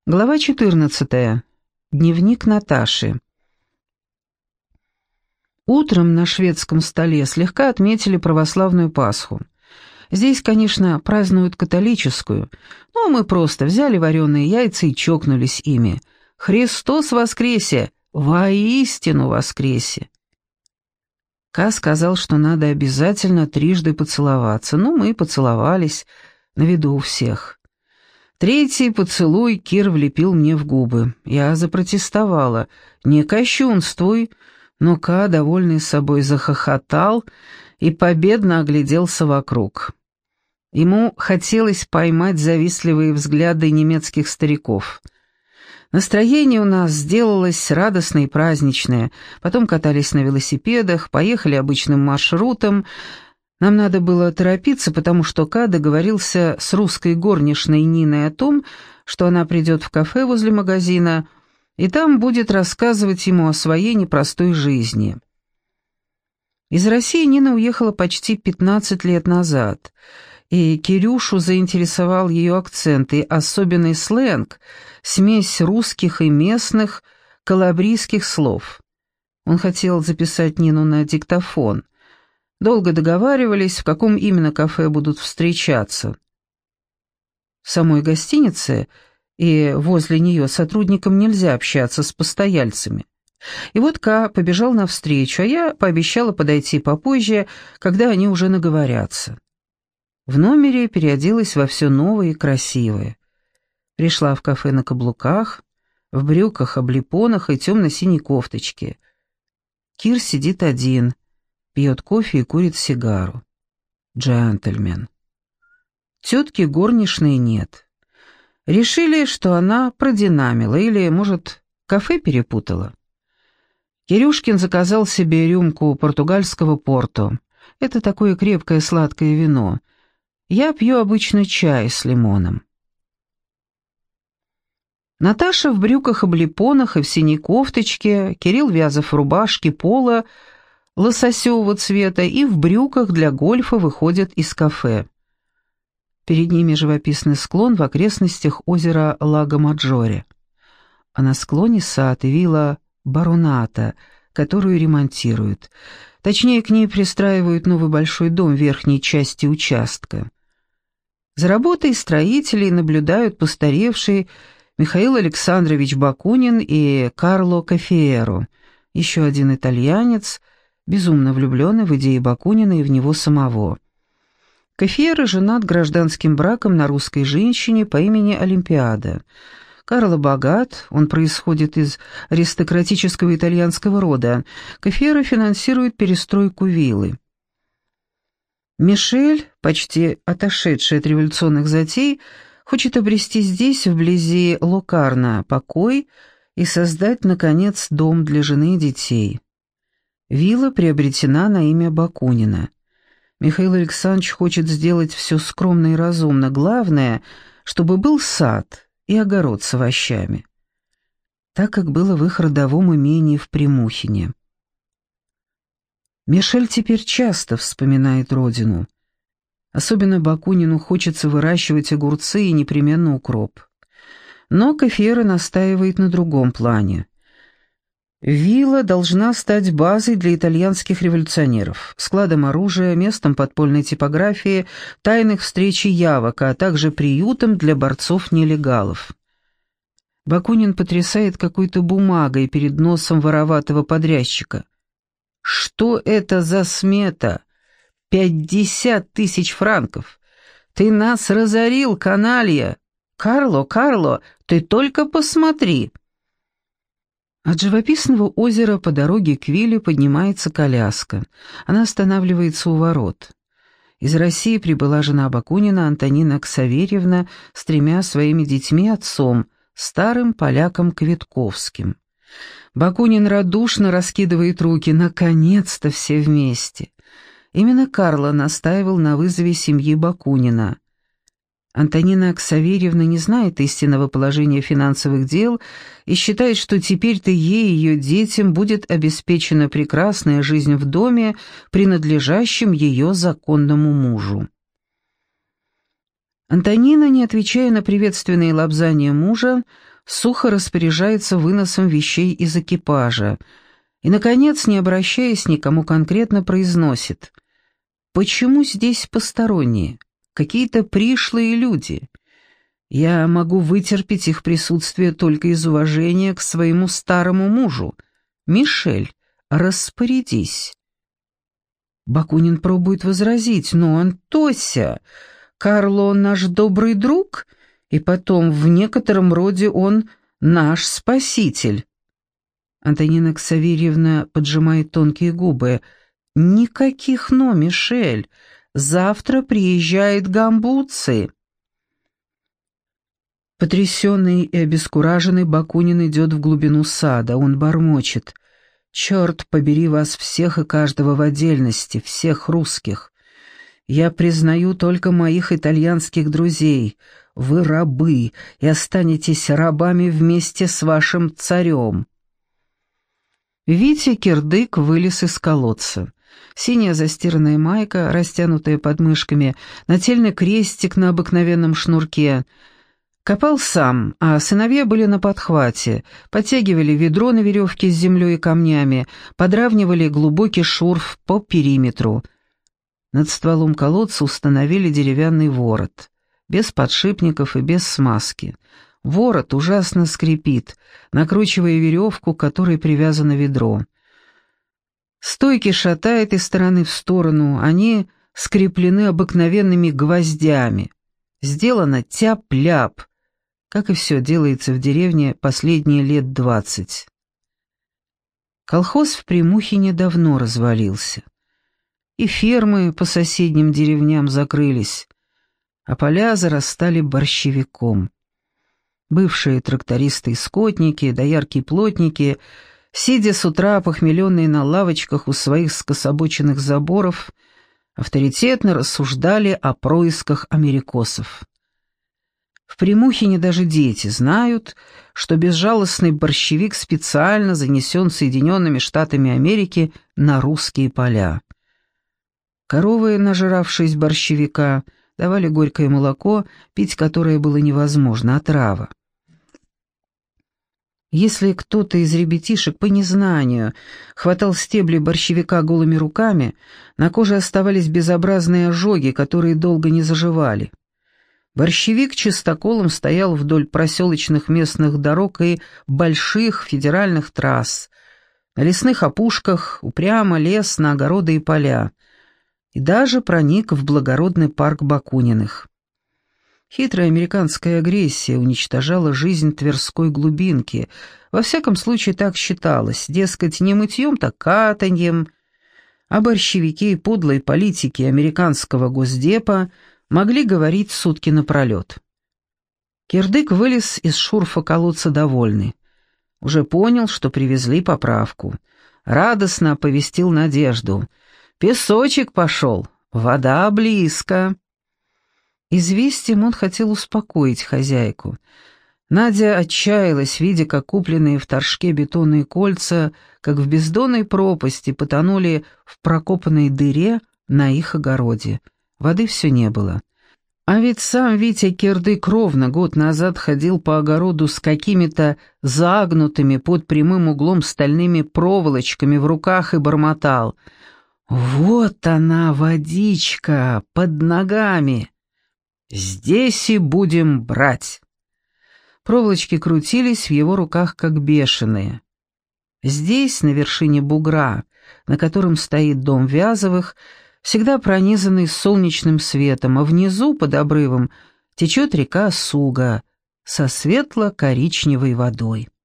Глава 14. Дневник Наташи. Утром на шведском столе слегка отметили православную Пасху. Здесь, конечно, празднуют католическую, но мы просто взяли вареные яйца и чокнулись ими. «Христос воскресе! Воистину воскресе!» Ка сказал, что надо обязательно трижды поцеловаться. Ну, мы поцеловались на виду у всех. Третий поцелуй Кир влепил мне в губы. Я запротестовала. «Не кощунствуй!» Но Ка, довольный собой, захохотал и победно огляделся вокруг. Ему хотелось поймать завистливые взгляды немецких стариков. Настроение у нас сделалось радостное и праздничное. Потом катались на велосипедах, поехали обычным маршрутом. Нам надо было торопиться, потому что Ка договорился с русской горничной Ниной о том, что она придет в кафе возле магазина, и там будет рассказывать ему о своей непростой жизни. Из России Нина уехала почти 15 лет назад, и Кирюшу заинтересовал ее акцент и особенный сленг, смесь русских и местных калабрийских слов. Он хотел записать Нину на диктофон. Долго договаривались, в каком именно кафе будут встречаться. В самой гостинице и возле нее сотрудникам нельзя общаться с постояльцами. И вот Ка побежал навстречу, а я пообещала подойти попозже, когда они уже наговорятся. В номере переоделась во все новое и красивое. Пришла в кафе на каблуках, в брюках-облепонах и темно-синей кофточке. Кир сидит один, пьет кофе и курит сигару. Джентльмен. Тетки горничной нет. Решили, что она продинамила или, может, кафе перепутала. Кирюшкин заказал себе рюмку португальского порто. Это такое крепкое сладкое вино. Я пью обычно чай с лимоном. Наташа в брюках-облепонах и в синей кофточке, Кирилл Вязов в рубашке пола лососевого цвета и в брюках для гольфа выходят из кафе. Перед ними живописный склон в окрестностях озера Лаго-Маджоре. А на склоне сад и вилла Бароната, которую ремонтируют. Точнее, к ней пристраивают новый большой дом в верхней части участка. За работой строителей наблюдают постаревший Михаил Александрович Бакунин и Карло Кафиеро, еще один итальянец, безумно влюбленный в идеи Бакунина и в него самого. Кафиеро женат гражданским браком на русской женщине по имени Олимпиада. Карло богат, он происходит из аристократического итальянского рода. Кафиеро финансирует перестройку виллы. Мишель, почти отошедший от революционных затей, хочет обрести здесь, вблизи Локарно, покой и создать, наконец, дом для жены и детей. Вилла приобретена на имя Бакунина. Михаил Александрович хочет сделать все скромно и разумно. Главное, чтобы был сад и огород с овощами, так как было в их родовом имении в Примухине. Мишель теперь часто вспоминает родину. Особенно Бакунину хочется выращивать огурцы и непременно укроп. Но Кафиеро настаивает на другом плане. Вилла должна стать базой для итальянских революционеров, складом оружия, местом подпольной типографии, тайных встреч и явок, а также приютом для борцов-нелегалов. Бакунин потрясает какой-то бумагой перед носом вороватого подрядчика. «Что это за смета? 50 000 франков! Ты нас разорил, каналья! Карло, ты только посмотри!» От живописного озера по дороге к вилле поднимается коляска. Она останавливается у ворот. Из России прибыла жена Бакунина, Антонина Ксаверьевна, с 3 своими детьми и отцом, старым поляком Квитковским. Бакунин радушно раскидывает руки. Наконец-то все вместе. Именно Карло настаивал на вызове семьи Бакунина. Антонина Ксаверьевна не знает истинного положения финансовых дел и считает, что теперь-то ей и ее детям будет обеспечена прекрасная жизнь в доме, принадлежащем ее законному мужу. Антонина, не отвечая на приветственные лапзания мужа, сухо распоряжается выносом вещей из экипажа и, наконец, не обращаясь никому конкретно, произносит: «Почему здесь посторонние? Какие-то пришлые люди. Я могу вытерпеть их присутствие только из уважения к своему старому мужу. Мишель, распорядись». Бакунин пробует возразить: «Но, Антося, Карло наш добрый друг, и потом в некотором роде он наш спаситель». Антонина Ксаверьевна поджимает тонкие губы. «Никаких «но», Мишель. Завтра приезжает Гамбуци». Потрясенный и обескураженный, Бакунин идет в глубину сада. Он бормочет: «Черт побери вас всех и каждого в отдельности, всех русских. Я признаю только моих итальянских друзей. Вы рабы и останетесь рабами вместе с вашим царем». Витя Кирдык вылез из колодца. Синяя застиранная майка, растянутая под мышками, нательный крестик на обыкновенном шнурке. Копал сам, а сыновья были на подхвате, подтягивали ведро на веревке с землей и камнями, подравнивали глубокий шурф по периметру. Над стволом колодца установили деревянный ворот, без подшипников и без смазки. Ворот ужасно скрипит, накручивая веревку, к которой привязано ведро. Стойки шатает из стороны в сторону, они скреплены обыкновенными гвоздями. Сделано тяп-ляп, как и все делается в деревне последние лет 20. Колхоз в Примухине давно развалился. И фермы по соседним деревням закрылись, а поля зарастали борщевиком. Бывшие трактористы и скотники, доярки и плотники, сидя с утра похмеленные на лавочках у своих скособоченных заборов, авторитетно рассуждали о происках америкосов. В Примухине даже дети знают, что безжалостный борщевик специально занесен Соединенными Штатами Америки на русские поля. Коровы, нажиравшись борщевика, давали горькое молоко, пить которое было невозможно, отрава. Если кто-то из ребятишек по незнанию хватал стебли борщевика голыми руками, на коже оставались безобразные ожоги, которые долго не заживали. Борщевик чистоколом стоял вдоль проселочных местных дорог и больших федеральных трасс, на лесных опушках упрямо лез на огороды и поля, и даже проник в благородный парк Бакуниных. Хитрая американская агрессия уничтожала жизнь Тверской глубинки, во всяком случае так считалось, дескать, не мытьем, так катаньем, а борщевики и подлые политики американского госдепа могли говорить сутки напролет. Кирдык вылез из шурфа колодца довольный. Уже понял, что привезли поправку. Радостно оповестил Надежду: «Песочек пошел, вода близко». Известием он хотел успокоить хозяйку. Надя отчаялась, видя, как купленные в торжке бетонные кольца, как в бездонной пропасти, потонули в прокопанной дыре на их огороде. Воды все не было. А ведь сам Витя Кирдык ровно год назад ходил по огороду с какими-то загнутыми под прямым углом стальными проволочками в руках и бормотал: «Вот она, водичка, под ногами! Здесь и будем брать!» Проволочки крутились в его руках как бешеные. Здесь, на вершине бугра, на котором стоит дом Вязовых, всегда пронизанный солнечным светом, а внизу, под обрывом, течет река Суга со светло-коричневой водой.